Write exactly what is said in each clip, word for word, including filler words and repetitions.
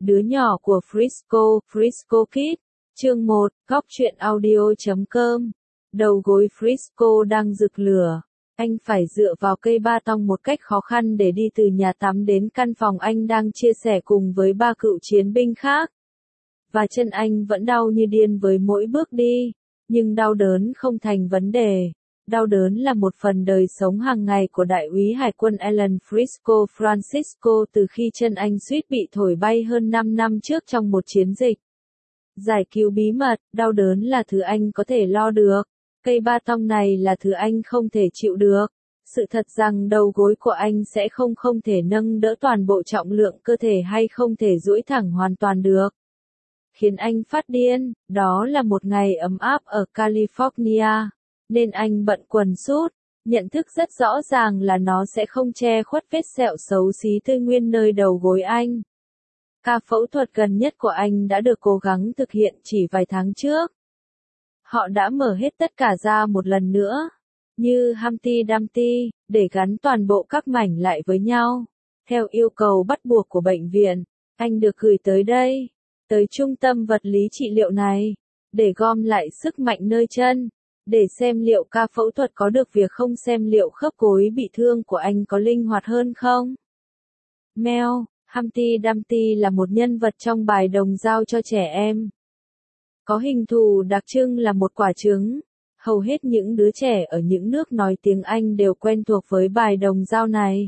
Đứa nhỏ của Frisco, Frisco Kid. Chương một, góc truyện audio.com. Đầu gối Frisco đang rực lửa. Anh phải dựa vào cây ba tong một cách khó khăn để đi từ nhà tắm đến căn phòng anh đang chia sẻ cùng với ba cựu chiến binh khác. Và chân anh vẫn đau như điên với mỗi bước đi. Nhưng đau đớn không thành vấn đề. Đau đớn là một phần đời sống hàng ngày của đại úy hải quân Alan Frisco Francisco từ khi chân anh suýt bị thổi bay hơn năm năm trước trong một chiến dịch. Giải cứu bí mật, đau đớn là thứ anh có thể lo được. Cây ba tong này là thứ anh không thể chịu được. Sự thật rằng đầu gối của anh sẽ không không thể nâng đỡ toàn bộ trọng lượng cơ thể hay không thể duỗi thẳng hoàn toàn được. Khiến anh phát điên, đó là một ngày ấm áp ở California. Nên anh bận quần sút, nhận thức rất rõ ràng là nó sẽ không che khuất vết sẹo xấu xí tươi nguyên nơi đầu gối anh. Ca phẫu thuật gần nhất của anh đã được cố gắng thực hiện chỉ vài tháng trước. Họ đã mở hết tất cả ra một lần nữa, như Humpty Dumpty, để gắn toàn bộ các mảnh lại với nhau. Theo yêu cầu bắt buộc của bệnh viện, anh được gửi tới đây, tới trung tâm vật lý trị liệu này, để gom lại sức mạnh nơi chân. Để xem liệu ca phẫu thuật có được việc không xem liệu khớp gối bị thương của anh có linh hoạt hơn không. Mel, Humpty Dumpty là một nhân vật trong bài đồng dao cho trẻ em. Có hình thù đặc trưng là một quả trứng. Hầu hết những đứa trẻ ở những nước nói tiếng Anh đều quen thuộc với bài đồng dao này.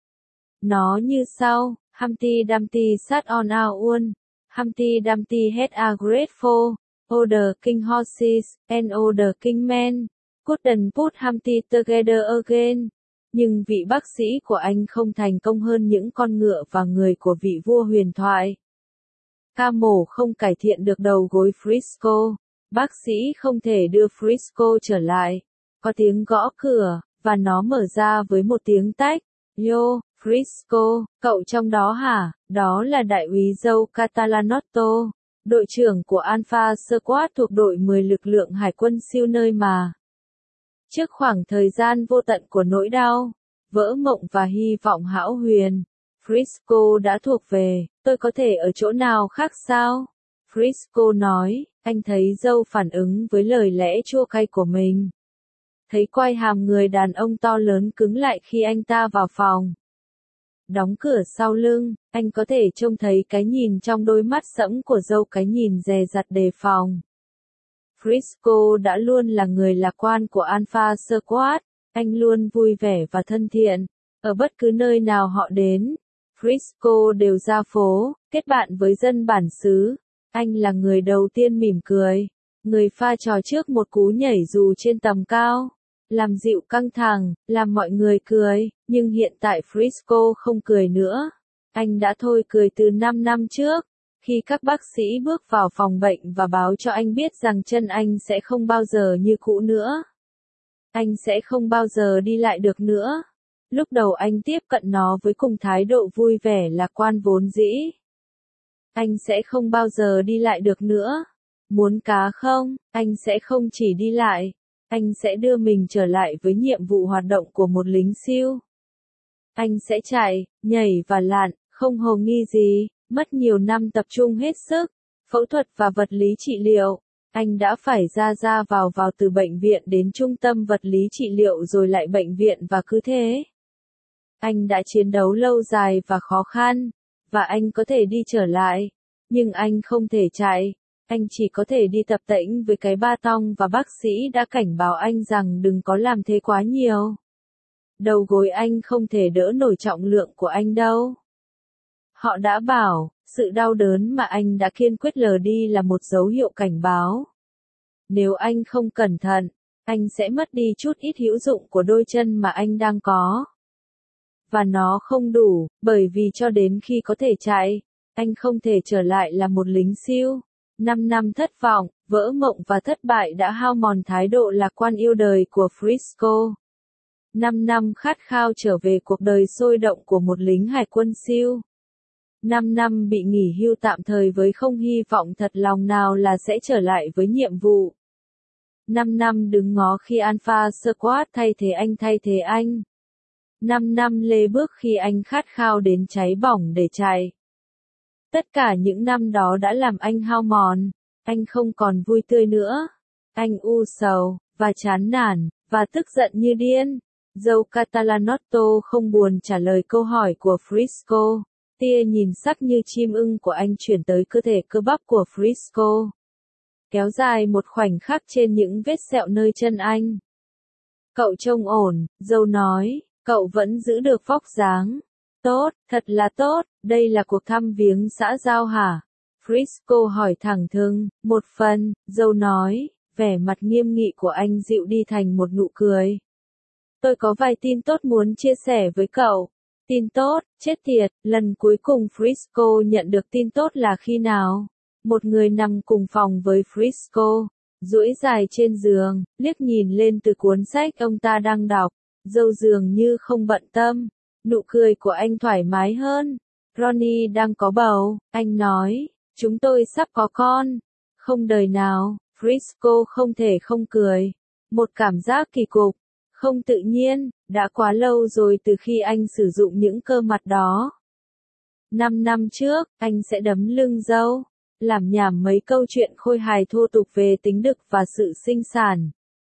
Nó như sau, Humpty Dumpty sat on a wall. Humpty Dumpty had a great fall. Oh the king horses, and oh the king men, couldn't put Humpty together again. Nhưng vị bác sĩ của anh không thành công hơn những con ngựa và người của vị vua huyền thoại. Ca mổ không cải thiện được đầu gối Frisco. Bác sĩ không thể đưa Frisco trở lại. Có tiếng gõ cửa, và nó mở ra với một tiếng tách. Yo, Frisco, cậu trong đó hả? Đó là đại úy Joe Catalanotto, đội trưởng của Alpha Squad thuộc đội mười lực lượng hải quân siêu nơi mà. Trước khoảng thời gian vô tận của nỗi đau, vỡ mộng và hy vọng hão huyền, Frisco đã thuộc về. Tôi có thể ở chỗ nào khác sao? Frisco nói. Anh thấy Joe phản ứng với lời lẽ chua cay của mình. Thấy quai hàm người đàn ông to lớn cứng lại khi anh ta vào phòng. Đóng cửa sau lưng, anh có thể trông thấy cái nhìn trong đôi mắt sẫm của Joe, cái nhìn dè dặt đề phòng. Frisco đã luôn là người lạc quan của Alpha Squad. Anh luôn vui vẻ và thân thiện. Ở bất cứ nơi nào họ đến, Frisco đều ra phố, kết bạn với dân bản xứ. Anh là người đầu tiên mỉm cười, người pha trò trước một cú nhảy dù trên tầm cao, làm dịu căng thẳng, làm mọi người cười. Nhưng hiện tại Frisco không cười nữa. Anh đã thôi cười từ năm năm trước, khi các bác sĩ bước vào phòng bệnh và báo cho anh biết rằng chân anh sẽ không bao giờ như cũ nữa. Anh sẽ không bao giờ đi lại được nữa. Lúc đầu anh tiếp cận nó với cùng thái độ vui vẻ lạc quan vốn dĩ. Anh sẽ không bao giờ đi lại được nữa. Muốn cá không? Anh sẽ không chỉ đi lại. Anh sẽ đưa mình trở lại với nhiệm vụ hoạt động của một lính siêu. Anh sẽ chạy, nhảy và lặn, không hồ nghi gì. Mất nhiều năm tập trung hết sức, phẫu thuật và vật lý trị liệu. Anh đã phải ra ra vào vào từ bệnh viện đến trung tâm vật lý trị liệu rồi lại bệnh viện và cứ thế. Anh đã chiến đấu lâu dài và khó khăn, và anh có thể đi trở lại. Nhưng anh không thể chạy. Anh chỉ có thể đi tập tễnh với cái ba tong và bác sĩ đã cảnh báo anh rằng đừng có làm thế quá nhiều. Đầu gối anh không thể đỡ nổi trọng lượng của anh đâu. Họ đã bảo, sự đau đớn mà anh đã kiên quyết lờ đi là một dấu hiệu cảnh báo. Nếu anh không cẩn thận, anh sẽ mất đi chút ít hữu dụng của đôi chân mà anh đang có. Và nó không đủ, bởi vì cho đến khi có thể chạy, anh không thể trở lại là một lính siêu. Năm năm thất vọng, vỡ mộng và thất bại đã hao mòn thái độ lạc quan yêu đời của Frisco. Năm năm khát khao trở về cuộc đời sôi động của một lính hải quân siêu. Năm năm bị nghỉ hưu tạm thời với không hy vọng thật lòng nào là sẽ trở lại với nhiệm vụ. Năm năm đứng ngó khi Alpha Squad thay thế anh thay thế anh. Năm năm lê bước khi anh khát khao đến cháy bỏng để chạy. Tất cả những năm đó đã làm anh hao mòn. Anh không còn vui tươi nữa. Anh u sầu, và chán nản, và tức giận như điên. Dâu Catalanotto không buồn trả lời câu hỏi của Frisco. Tia nhìn sắc như chim ưng của anh chuyển tới cơ thể cơ bắp của Frisco. Kéo dài một khoảnh khắc trên những vết sẹo nơi chân anh. Cậu trông ổn, dâu nói, cậu vẫn giữ được vóc dáng. Tốt, thật là tốt, đây là cuộc thăm viếng xã giao hả? Frisco hỏi thẳng thừng, một phần, dâu nói, vẻ mặt nghiêm nghị của anh dịu đi thành một nụ cười. Tôi có vài tin tốt muốn chia sẻ với cậu. Tin tốt, chết tiệt, lần cuối cùng Frisco nhận được tin tốt là khi nào? Một người nằm cùng phòng với Frisco, duỗi dài trên giường, liếc nhìn lên từ cuốn sách ông ta đang đọc, dâu dường như không bận tâm. Nụ cười của anh thoải mái hơn. Ronnie đang có bầu, anh nói, chúng tôi sắp có con. Không đời nào, Frisco không thể không cười. Một cảm giác kỳ cục, không tự nhiên, đã quá lâu rồi từ khi anh sử dụng những cơ mặt đó. Năm năm trước, anh sẽ đấm lưng dâu, làm nhảm mấy câu chuyện khôi hài thô tục về tính đực và sự sinh sản.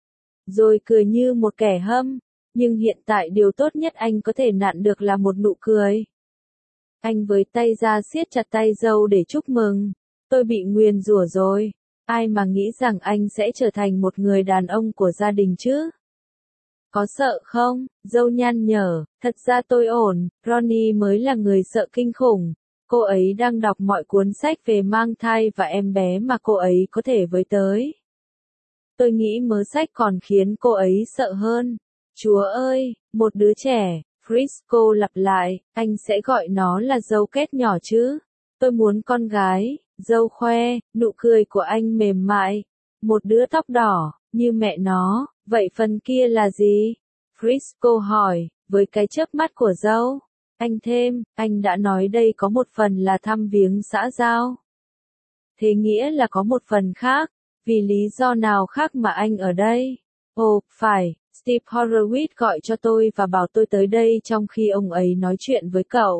Rồi cười như một kẻ hâm. Nhưng hiện tại điều tốt nhất anh có thể nặn được là một nụ cười. Anh với tay ra siết chặt tay dâu để chúc mừng. Tôi bị nguyền rủa rồi. Ai mà nghĩ rằng anh sẽ trở thành một người đàn ông của gia đình chứ? Có sợ không? Dâu nhăn nhở. Thật ra tôi ổn. Ronnie mới là người sợ kinh khủng. Cô ấy đang đọc mọi cuốn sách về mang thai và em bé mà cô ấy có thể với tới. Tôi nghĩ mớ sách còn khiến cô ấy sợ hơn. Chúa ơi, một đứa trẻ, Frisco lặp lại, anh sẽ gọi nó là dâu két nhỏ chứ. Tôi muốn con gái, dâu khoe, nụ cười của anh mềm mại. Một đứa tóc đỏ, như mẹ nó, vậy phần kia là gì? Frisco hỏi, với cái chớp mắt của dâu. Anh thêm, anh đã nói đây có một phần là thăm viếng xã giao. Thế nghĩa là có một phần khác, vì lý do nào khác mà anh ở đây? Ồ, phải. Steve Horowitz gọi cho tôi và bảo tôi tới đây trong khi ông ấy nói chuyện với cậu.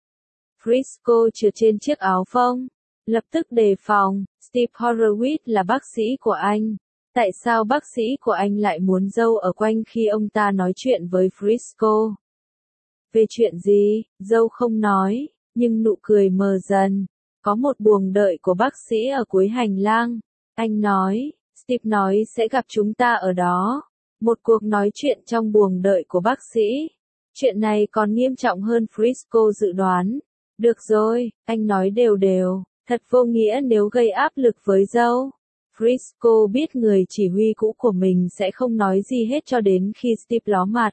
Frisco trượt trên chiếc áo phông. Lập tức đề phòng, Steve Horowitz là bác sĩ của anh. Tại sao bác sĩ của anh lại muốn dâu ở quanh khi ông ta nói chuyện với Frisco? Về chuyện gì, dâu không nói, nhưng nụ cười mờ dần. Có một buồng đợi của bác sĩ ở cuối hành lang. Anh nói, Steve nói sẽ gặp chúng ta ở đó. Một cuộc nói chuyện trong buồng đợi của bác sĩ. Chuyện này còn nghiêm trọng hơn Frisco dự đoán. Được rồi, anh nói đều đều, thật vô nghĩa nếu gây áp lực với dâu. Frisco biết người chỉ huy cũ của mình sẽ không nói gì hết cho đến khi Steve ló mặt.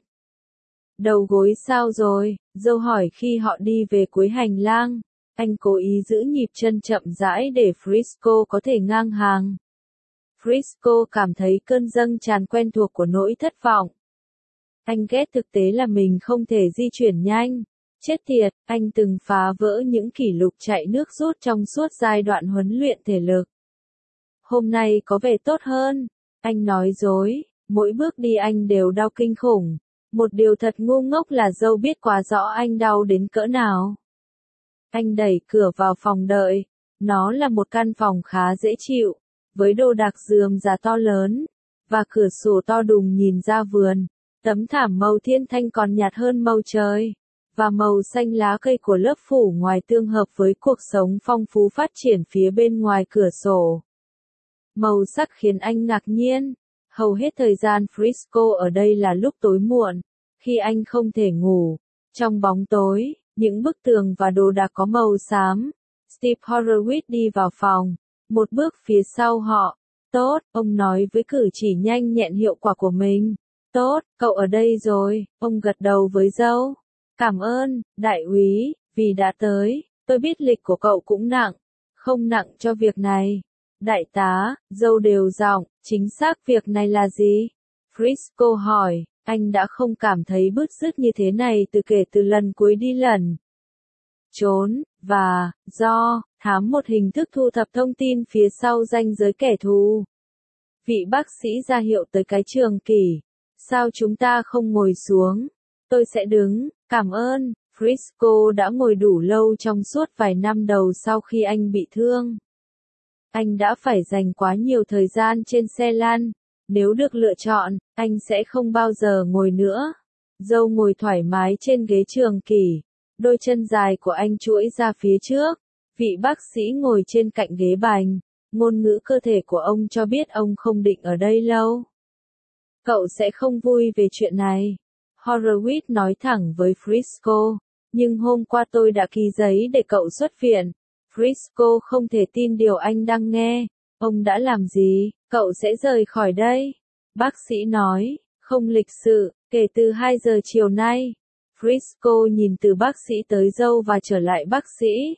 Đầu gối sao rồi? Dâu hỏi khi họ đi về cuối hành lang. Anh cố ý giữ nhịp chân chậm rãi để Frisco có thể ngang hàng. Frisco cảm thấy cơn dâng tràn quen thuộc của nỗi thất vọng. Anh ghét thực tế là mình không thể di chuyển nhanh. Chết tiệt, anh từng phá vỡ những kỷ lục chạy nước rút trong suốt giai đoạn huấn luyện thể lực. Hôm nay có vẻ tốt hơn. Anh nói dối, mỗi bước đi anh đều đau kinh khủng. Một điều thật ngu ngốc là dâu biết quá rõ anh đau đến cỡ nào. Anh đẩy cửa vào phòng đợi. Nó là một căn phòng khá dễ chịu, với đồ đạc rườm rà to lớn, và cửa sổ to đùng nhìn ra vườn. Tấm thảm màu thiên thanh còn nhạt hơn màu trời, và màu xanh lá cây của lớp phủ ngoài tương hợp với cuộc sống phong phú phát triển phía bên ngoài cửa sổ. Màu sắc khiến anh ngạc nhiên. Hầu hết thời gian Frisco ở đây là lúc tối muộn, khi anh không thể ngủ. Trong bóng tối, những bức tường và đồ đạc có màu xám. Steve Horowitz đi vào phòng, một bước phía sau họ. Tốt, ông nói với cử chỉ nhanh nhẹn hiệu quả của mình. Tốt, cậu ở đây rồi, ông gật đầu với dâu. Cảm ơn, đại úy, vì đã tới. Tôi biết lịch của cậu cũng nặng. Không nặng cho việc này. Đại tá, dâu đều giọng, chính xác việc này là gì? Frisco hỏi, anh đã không cảm thấy bứt rứt như thế này từ kể từ lần cuối đi lần trốn, và, do, thám một hình thức thu thập thông tin phía sau ranh giới kẻ thù. Vị bác sĩ ra hiệu tới cái trường kỷ. Sao chúng ta không ngồi xuống? Tôi sẽ đứng, cảm ơn. Frisco đã ngồi đủ lâu trong suốt vài năm đầu sau khi anh bị thương. Anh đã phải dành quá nhiều thời gian trên xe lăn. Nếu được lựa chọn, anh sẽ không bao giờ ngồi nữa. Dâu ngồi thoải mái trên ghế trường kỷ. Đôi chân dài của anh duỗi ra phía trước. Vị bác sĩ ngồi trên cạnh ghế bành. Ngôn ngữ cơ thể của ông cho biết ông không định ở đây lâu. Cậu sẽ không vui về chuyện này. Horowitz nói thẳng với Frisco. Nhưng hôm qua tôi đã ký giấy để cậu xuất viện. Frisco không thể tin điều anh đang nghe. Ông đã làm gì? Cậu sẽ rời khỏi đây. Bác sĩ nói, không lịch sự, kể từ hai giờ chiều nay. Frisco nhìn từ bác sĩ tới dâu và trở lại bác sĩ.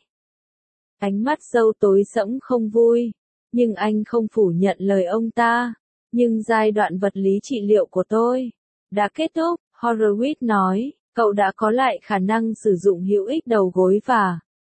Ánh mắt dâu tối sẫm không vui. Nhưng anh không phủ nhận lời ông ta. Nhưng giai đoạn vật lý trị liệu của tôi đã kết thúc, Horowitz nói. Cậu đã có lại khả năng sử dụng hữu ích đầu gối và...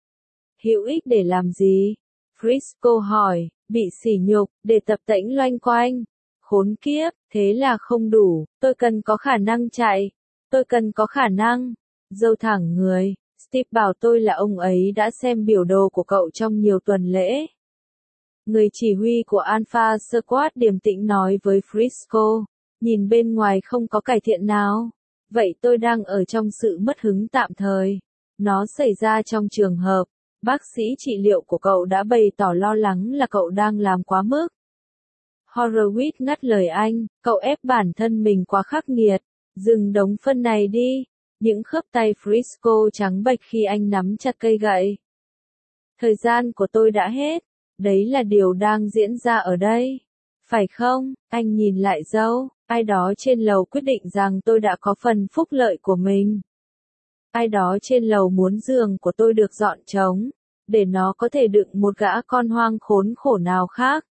Hữu ích để làm gì? Frisco hỏi, bị sỉ nhục, để tập tễnh loanh quanh. Khốn kiếp, thế là không đủ, tôi cần có khả năng chạy. Tôi cần có khả năng. Dâu thẳng người, Steve bảo tôi là ông ấy đã xem biểu đồ của cậu trong nhiều tuần lễ. Người chỉ huy của Alpha Squad điềm tĩnh nói với Frisco, nhìn bên ngoài không có cải thiện nào. Vậy tôi đang ở trong sự mất hứng tạm thời. Nó xảy ra trong trường hợp, bác sĩ trị liệu của cậu đã bày tỏ lo lắng là cậu đang làm quá mức. Horowitz ngắt lời anh, cậu ép bản thân mình quá khắc nghiệt. Dừng đống phân này đi. Những khớp tay Frisco trắng bệch khi anh nắm chặt cây gậy. Thời gian của tôi đã hết. Đấy là điều đang diễn ra ở đây. Phải không? Anh nhìn lại dâu. Ai đó trên lầu quyết định rằng tôi đã có phần phúc lợi của mình. Ai đó trên lầu muốn giường của tôi được dọn trống, để nó có thể đựng một gã con hoang khốn khổ nào khác.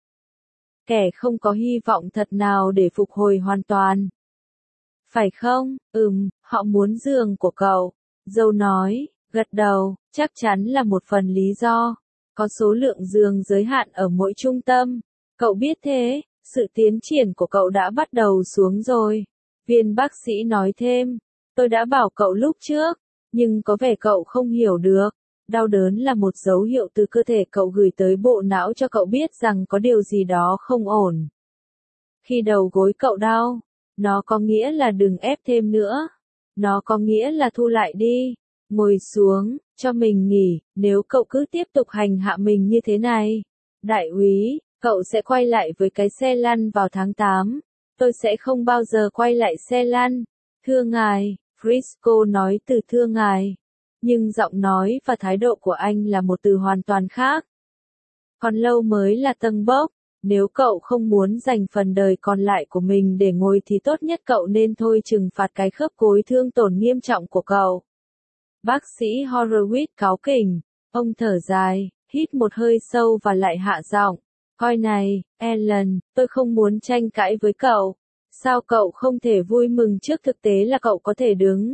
Kẻ không có hy vọng thật nào để phục hồi hoàn toàn. Phải không? Ừm, họ muốn giường của cậu. Dâu nói, gật đầu, chắc chắn là một phần lý do. Có số lượng giường giới hạn ở mỗi trung tâm. Cậu biết thế, sự tiến triển của cậu đã bắt đầu xuống rồi. Viên bác sĩ nói thêm, tôi đã bảo cậu lúc trước, nhưng có vẻ cậu không hiểu được. Đau đớn là một dấu hiệu từ cơ thể cậu gửi tới bộ não cho cậu biết rằng có điều gì đó không ổn. Khi đầu gối cậu đau, nó có nghĩa là đừng ép thêm nữa. Nó có nghĩa là thu lại đi. Ngồi xuống, cho mình nghỉ, nếu cậu cứ tiếp tục hành hạ mình như thế này. Đại úy, cậu sẽ quay lại với cái xe lăn vào tháng tám. Tôi sẽ không bao giờ quay lại xe lăn. Thưa ngài, Frisco nói từ thưa ngài. Nhưng giọng nói và thái độ của anh là một từ hoàn toàn khác. Còn lâu mới là tâng bốc. Nếu cậu không muốn dành phần đời còn lại của mình để ngồi thì tốt nhất cậu nên thôi trừng phạt cái khớp gối thương tổn nghiêm trọng của cậu. Bác sĩ Horowitz cáu kỉnh. Ông thở dài, hít một hơi sâu và lại hạ giọng. Coi này, Ellen, tôi không muốn tranh cãi với cậu. Sao cậu không thể vui mừng trước thực tế là cậu có thể đứng?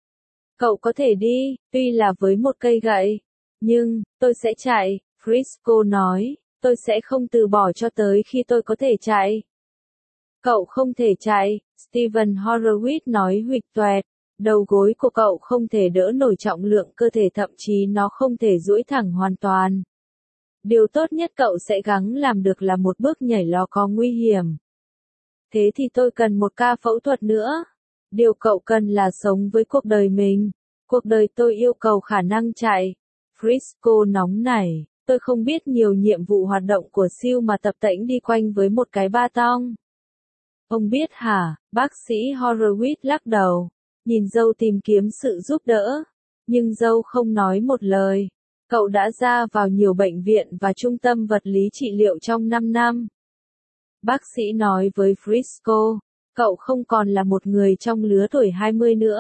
Cậu có thể đi, tuy là với một cây gậy. Nhưng, tôi sẽ chạy, Frisco nói. Tôi sẽ không từ bỏ cho tới khi tôi có thể chạy. Cậu không thể chạy, Stephen Horowitz nói huỵch toẹt. Đầu gối của cậu không thể đỡ nổi trọng lượng cơ thể, thậm chí nó không thể duỗi thẳng hoàn toàn. Điều tốt nhất cậu sẽ gắng làm được là một bước nhảy lò có nguy hiểm. Thế thì tôi cần một ca phẫu thuật nữa. Điều cậu cần là sống với cuộc đời mình. Cuộc đời tôi yêu cầu khả năng chạy. Frisco nóng nảy. Tôi không biết nhiều nhiệm vụ hoạt động của siêu mà tập tễnh đi quanh với một cái ba tong. Ông biết hả? Bác sĩ Horowitz lắc đầu. Nhìn dâu tìm kiếm sự giúp đỡ. Nhưng dâu không nói một lời. Cậu đã ra vào nhiều bệnh viện và trung tâm vật lý trị liệu trong năm năm. Bác sĩ nói với Frisco, cậu không còn là một người trong lứa tuổi hai mươi nữa.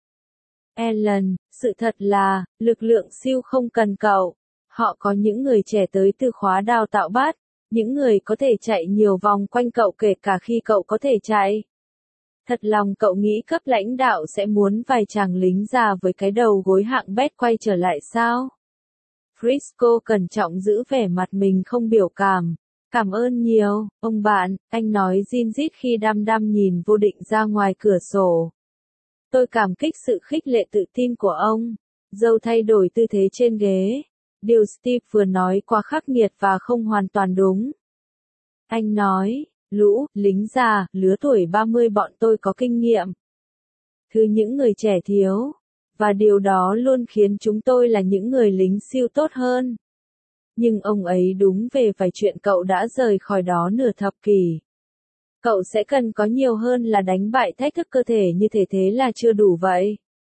Ellen, sự thật là, lực lượng siêu không cần cậu. Họ có những người trẻ tới từ khóa đào tạo bát, những người có thể chạy nhiều vòng quanh cậu kể cả khi cậu có thể chạy. Thật lòng cậu nghĩ cấp lãnh đạo sẽ muốn vài chàng lính già với cái đầu gối hạng bét quay trở lại sao? Frisco cẩn trọng giữ vẻ mặt mình không biểu cảm. Cảm ơn nhiều, ông bạn, anh nói rin rít khi đăm đăm nhìn vô định ra ngoài cửa sổ. Tôi cảm kích sự khích lệ tự tin của ông. Dâu thay đổi tư thế trên ghế. Điều Steve vừa nói quá khắc nghiệt và không hoàn toàn đúng. Anh nói, lũ, lính già, lứa tuổi ba mươi bọn tôi có kinh nghiệm. Thứ những người trẻ thiếu. Và điều đó luôn khiến chúng tôi là những người lính siêu tốt hơn. Nhưng ông ấy đúng về vài chuyện cậu đã rời khỏi đó nửa thập kỷ. Cậu sẽ cần có nhiều hơn là đánh bại thách thức cơ thể như thể thế là chưa đủ vậy.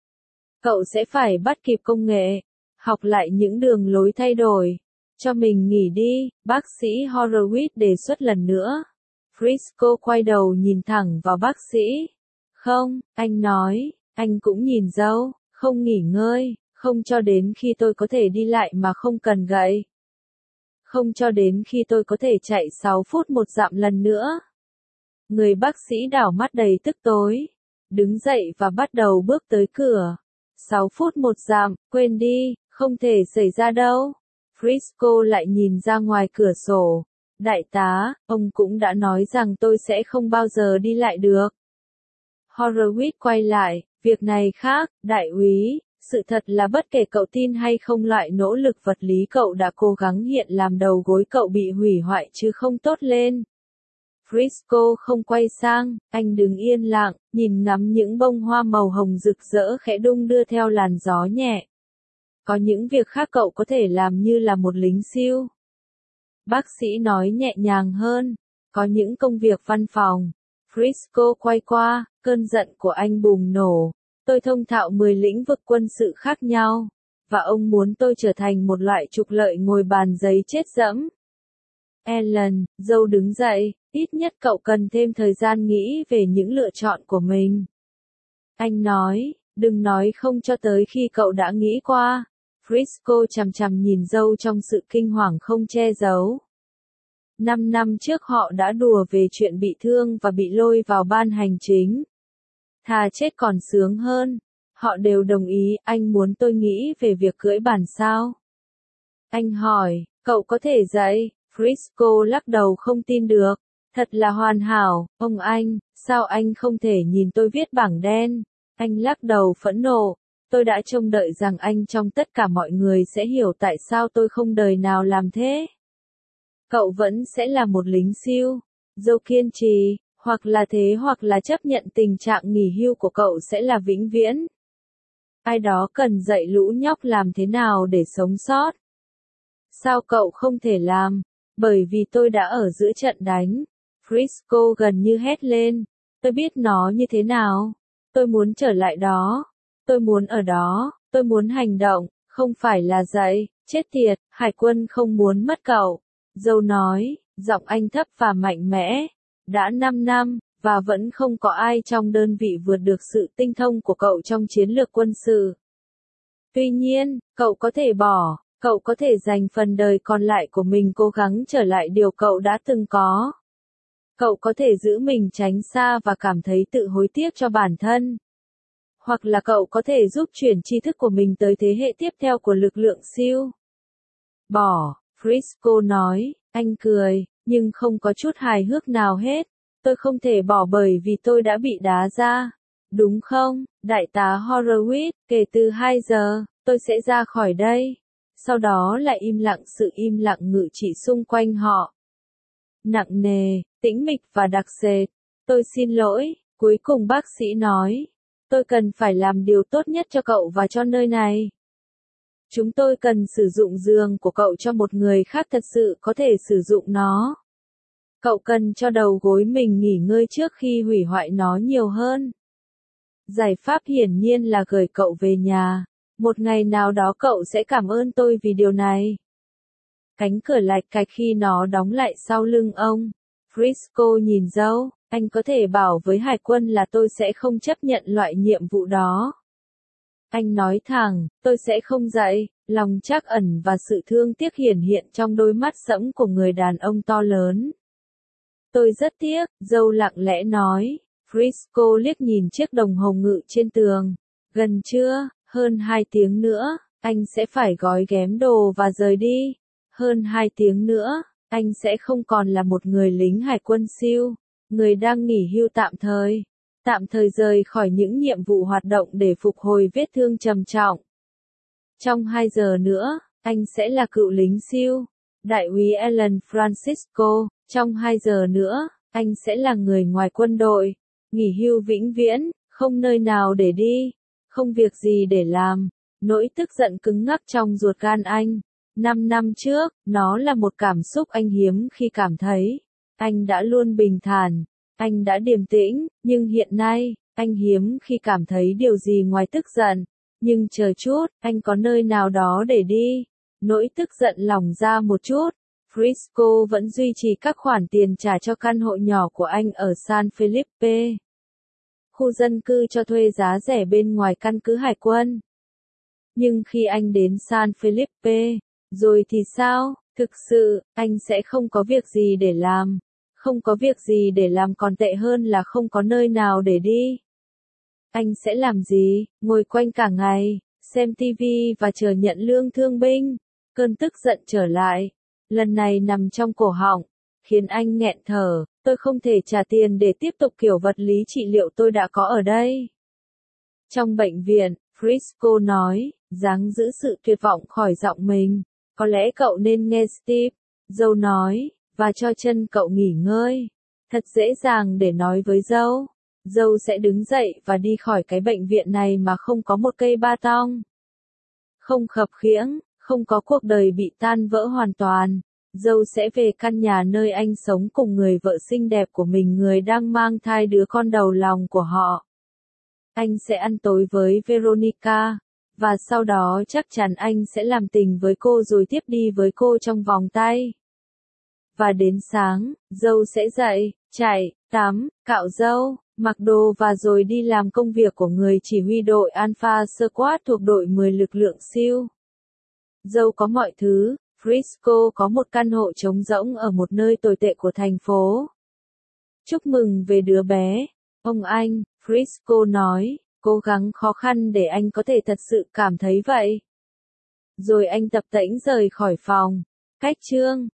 Cậu sẽ phải bắt kịp công nghệ, học lại những đường lối thay đổi. Cho mình nghỉ đi, bác sĩ Horowitz đề xuất lần nữa. Frisco quay đầu nhìn thẳng vào bác sĩ. Không, anh nói, anh cũng nhìn dâu, không nghỉ ngơi, không cho đến khi tôi có thể đi lại mà không cần gậy. Không cho đến khi tôi có thể chạy sáu phút một dặm lần nữa. Người bác sĩ đảo mắt đầy tức tối, đứng dậy và bắt đầu bước tới cửa. sáu phút một dặm, quên đi, không thể xảy ra đâu. Frisco lại nhìn ra ngoài cửa sổ. Đại tá, ông cũng đã nói rằng tôi sẽ không bao giờ đi lại được. Horowitz quay lại, việc này khác, đại úy, sự thật là bất kể cậu tin hay không loại nỗ lực vật lý cậu đã cố gắng hiện làm đầu gối cậu bị hủy hoại chứ không tốt lên. Frisco không quay sang, anh đứng yên lặng, nhìn ngắm những bông hoa màu hồng rực rỡ khẽ đung đưa theo làn gió nhẹ. Có những việc khác cậu có thể làm như là một lính siêu. Bác sĩ nói nhẹ nhàng hơn, có những công việc văn phòng. Frisco quay qua, cơn giận của anh bùng nổ. Tôi thông thạo mười lĩnh vực quân sự khác nhau, và ông muốn tôi trở thành một loại trục lợi ngồi bàn giấy chết dẫm. Ellen, dâu đứng dậy, ít nhất cậu cần thêm thời gian nghĩ về những lựa chọn của mình. Anh nói, đừng nói không cho tới khi cậu đã nghĩ qua. Frisco chằm chằm nhìn dâu trong sự kinh hoàng không che giấu. Năm năm trước họ đã đùa về chuyện bị thương và bị lôi vào ban hành chính. Thà chết còn sướng hơn. Họ đều đồng ý, anh muốn tôi nghĩ về việc cưỡi bản sao? Anh hỏi, cậu có thể dạy? Frisco lắc đầu không tin được. Thật là hoàn hảo, ông anh, sao anh không thể nhìn tôi viết bảng đen? Anh lắc đầu phẫn nộ. Tôi đã trông đợi rằng anh trong tất cả mọi người sẽ hiểu tại sao tôi không đời nào làm thế. Cậu vẫn sẽ là một lính siêu. Dâu kiên trì, hoặc là thế hoặc là chấp nhận tình trạng nghỉ hưu của cậu sẽ là vĩnh viễn. Ai đó cần dạy lũ nhóc làm thế nào để sống sót. Sao cậu không thể làm? Bởi vì tôi đã ở giữa trận đánh. Frisco gần như hét lên. Tôi biết nó như thế nào. Tôi muốn trở lại đó. Tôi muốn ở đó. Tôi muốn hành động, không phải là dạy. Chết tiệt, hải quân không muốn mất cậu. Dâu nói, giọng anh thấp và mạnh mẽ. Đã năm năm, và vẫn không có ai trong đơn vị vượt được sự tinh thông của cậu trong chiến lược quân sự. Tuy nhiên, cậu có thể bỏ, cậu có thể dành phần đời còn lại của mình cố gắng trở lại điều cậu đã từng có. Cậu có thể giữ mình tránh xa và cảm thấy tự hối tiếc cho bản thân. Hoặc là cậu có thể giúp chuyển tri thức của mình tới thế hệ tiếp theo của lực lượng siêu. Bỏ, Frisco nói, anh cười, nhưng không có chút hài hước nào hết. Tôi không thể bỏ bởi vì tôi đã bị đá ra. Đúng không, đại tá Horowitz, kể từ hai giờ, tôi sẽ ra khỏi đây. Sau đó lại im lặng, sự im lặng ngự trị xung quanh họ. Nặng nề, tĩnh mịch và đặc sệt. Tôi xin lỗi, cuối cùng bác sĩ nói. Tôi cần phải làm điều tốt nhất cho cậu và cho nơi này. Chúng tôi cần sử dụng giường của cậu cho một người khác thật sự có thể sử dụng nó. Cậu cần cho đầu gối mình nghỉ ngơi trước khi hủy hoại nó nhiều hơn. Giải pháp hiển nhiên là gửi cậu về nhà. Một ngày nào đó cậu sẽ cảm ơn tôi vì điều này. Cánh cửa lạch cạch khi nó đóng lại sau lưng ông. Frisco nhìn dâu, anh có thể bảo với hải quân là tôi sẽ không chấp nhận loại nhiệm vụ đó. Anh nói thẳng, tôi sẽ không dạy, lòng trắc ẩn và sự thương tiếc hiển hiện trong đôi mắt sẫm của người đàn ông to lớn. Tôi rất tiếc, dâu lặng lẽ nói. Frisco liếc nhìn chiếc đồng hồ ngự trên tường. Gần trưa, hơn hai tiếng nữa, anh sẽ phải gói ghém đồ và rời đi. Hơn hai tiếng nữa, anh sẽ không còn là một người lính hải quân siêu, người đang nghỉ hưu tạm thời. tạm thời rời khỏi những nhiệm vụ hoạt động để phục hồi vết thương trầm trọng. Trong hai giờ nữa, anh sẽ là cựu lính siêu, đại úy Alan Francisco. Trong hai giờ nữa, anh sẽ là người ngoài quân đội, nghỉ hưu vĩnh viễn, không nơi nào để đi, không việc gì để làm. Nỗi tức giận cứng ngắc trong ruột gan anh. Năm năm trước, nó là một cảm xúc anh hiếm khi cảm thấy. Anh đã luôn bình thản, anh đã điềm tĩnh, nhưng hiện nay, anh hiếm khi cảm thấy điều gì ngoài tức giận. Nhưng chờ chút, anh có nơi nào đó để đi. Nỗi tức giận lỏng ra một chút. Frisco vẫn duy trì các khoản tiền trả cho căn hộ nhỏ của anh ở San Felipe. Khu dân cư cho thuê giá rẻ bên ngoài căn cứ hải quân. Nhưng khi anh đến San Felipe, rồi thì sao? Thực sự, anh sẽ không có việc gì để làm. Không có việc gì để làm còn tệ hơn là không có nơi nào để đi. Anh sẽ làm gì? Ngồi quanh cả ngày, xem ti vi và chờ nhận lương thương binh. Cơn tức giận trở lại. Lần này nằm trong cổ họng, khiến anh nghẹn thở. Tôi không thể trả tiền để tiếp tục kiểu vật lý trị liệu tôi đã có ở đây. Trong bệnh viện, Frisco nói, dáng giữ sự tuyệt vọng khỏi giọng mình. Có lẽ cậu nên nghe Steve, dâu nói, và cho chân cậu nghỉ ngơi. Thật dễ dàng để nói với dâu. Dâu sẽ đứng dậy và đi khỏi cái bệnh viện này mà không có một cây ba tong. Không khập khiễng, không có cuộc đời bị tan vỡ hoàn toàn. Dâu sẽ về căn nhà nơi anh sống cùng người vợ xinh đẹp của mình, người đang mang thai đứa con đầu lòng của họ. Anh sẽ ăn tối với Veronica, và sau đó chắc chắn anh sẽ làm tình với cô rồi tiếp đi với cô trong vòng tay. Và đến sáng, dâu sẽ dậy, chạy, tắm, cạo râu, mặc đồ và rồi đi làm công việc của người chỉ huy đội Alpha Squad thuộc đội mười lực lượng siêu. Dâu có mọi thứ. Frisco có một căn hộ trống rỗng ở một nơi tồi tệ của thành phố. Chúc mừng về đứa bé, ông anh, Frisco nói, cố gắng khó khăn để anh có thể thật sự cảm thấy vậy. Rồi anh tập tễnh rời khỏi phòng. Cách chương